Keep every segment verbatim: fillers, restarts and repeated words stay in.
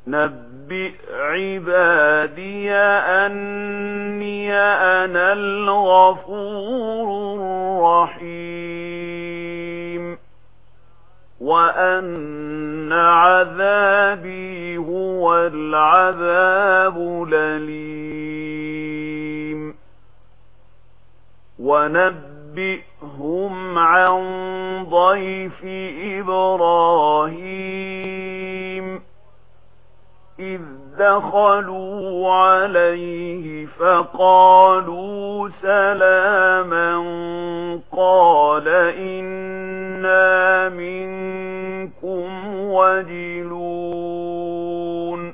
نبئ عبادي أني أنا الغفور الرحيم وأن عذابي هو العذاب الأليم ونبئهم عن ضيف إبراهيم إذ دخلوا عليه فقالوا سلاما قال إنا منكم وجلون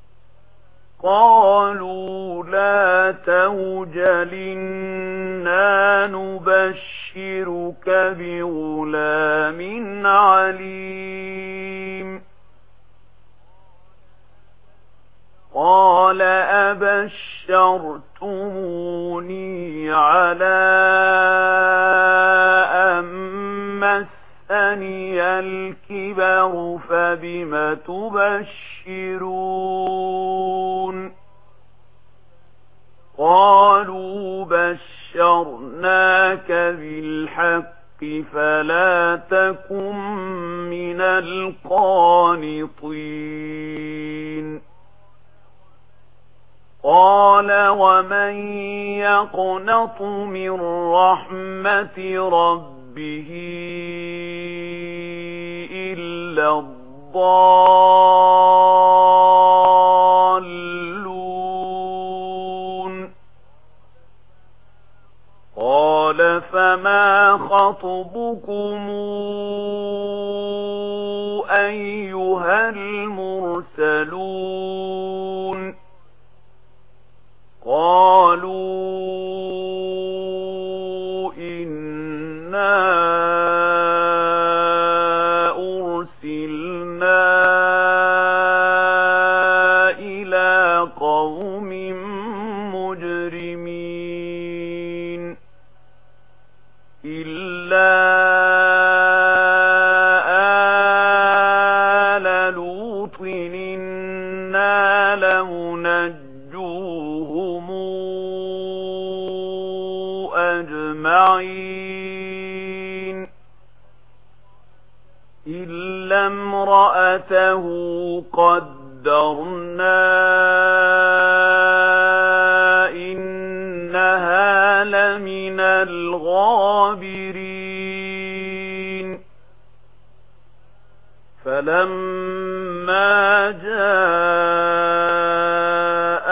قالوا لا توجل إنا نبشرك بغلام عليم قال أبشرتموني على أن مسني الكبر فبم تبشرون قالوا بشرناك بالحق فلا تكن من القانطين قال ومن يقنط من رحمة ربه إلا الضالون قال فما خطبكم أيها المرسلون قالوا إنا أرسلنا إلى قوم مجرمين إلا آل لوط إنا لمنجوهم أجمعين إلا امرأته قدرنا إنها لمن الغابرين فلما جاء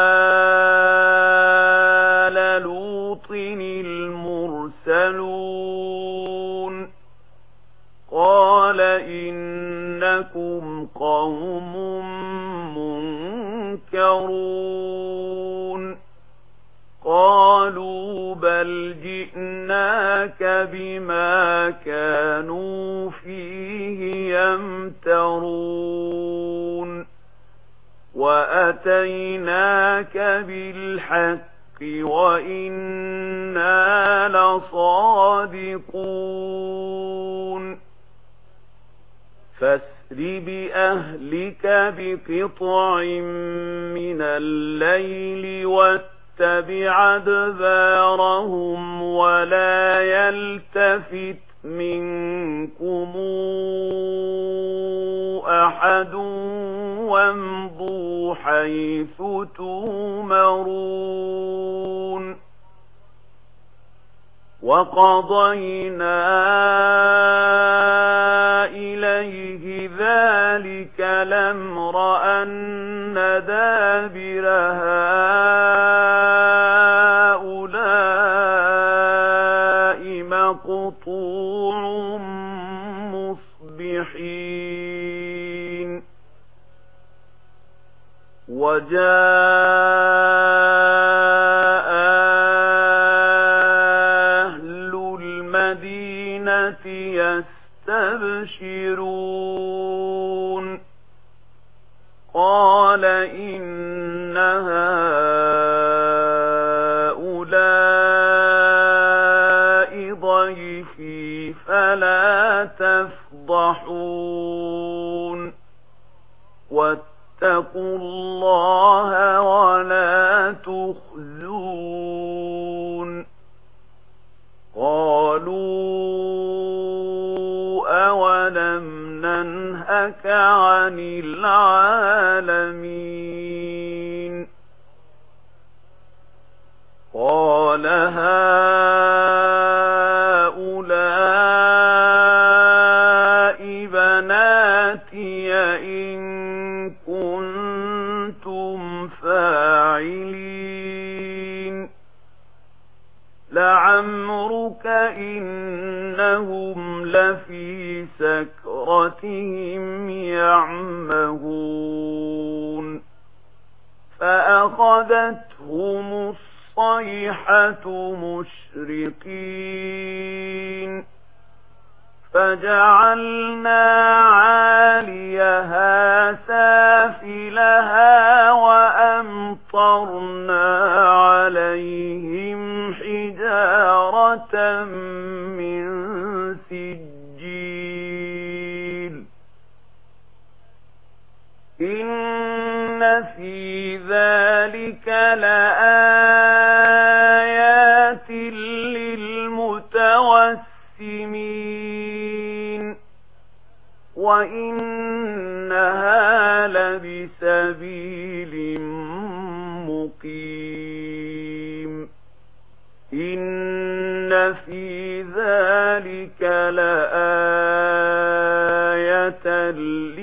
آل لوط المرسلون قال إنكم قوم منكرون قالوا بل جئناك بما كانوا فيه يمترون وأتيناك بالحق وإنا لصادقون فاسر بأهلك بقطع من الليل واتبع أدبارهم ولا يلتفت منكم أحد وامضوا حيث تؤمرون وقضينا إليه ذلك الأمر أن دابر هؤلاء مقطوع مصبحين وجاء أهل المدينة يستبشرون قال إن هؤلاء ضيفي فلا تفضحون واتقوا الله ولا تخزون قالوا أولم ننهك عن العالمين قال هؤلاء بناتي إن كنتم فاعلين لعمرك إنهم لفي سكرتهم يعمهون فأخذتهم الصيحة مشرقين فجعلنا عاليها سافلها وأمطرنا عليهم حجارة من سجيل إن في ذلك لآيات للمتوسمين وإنها لبسبيل مقيم إن في ذلك لآية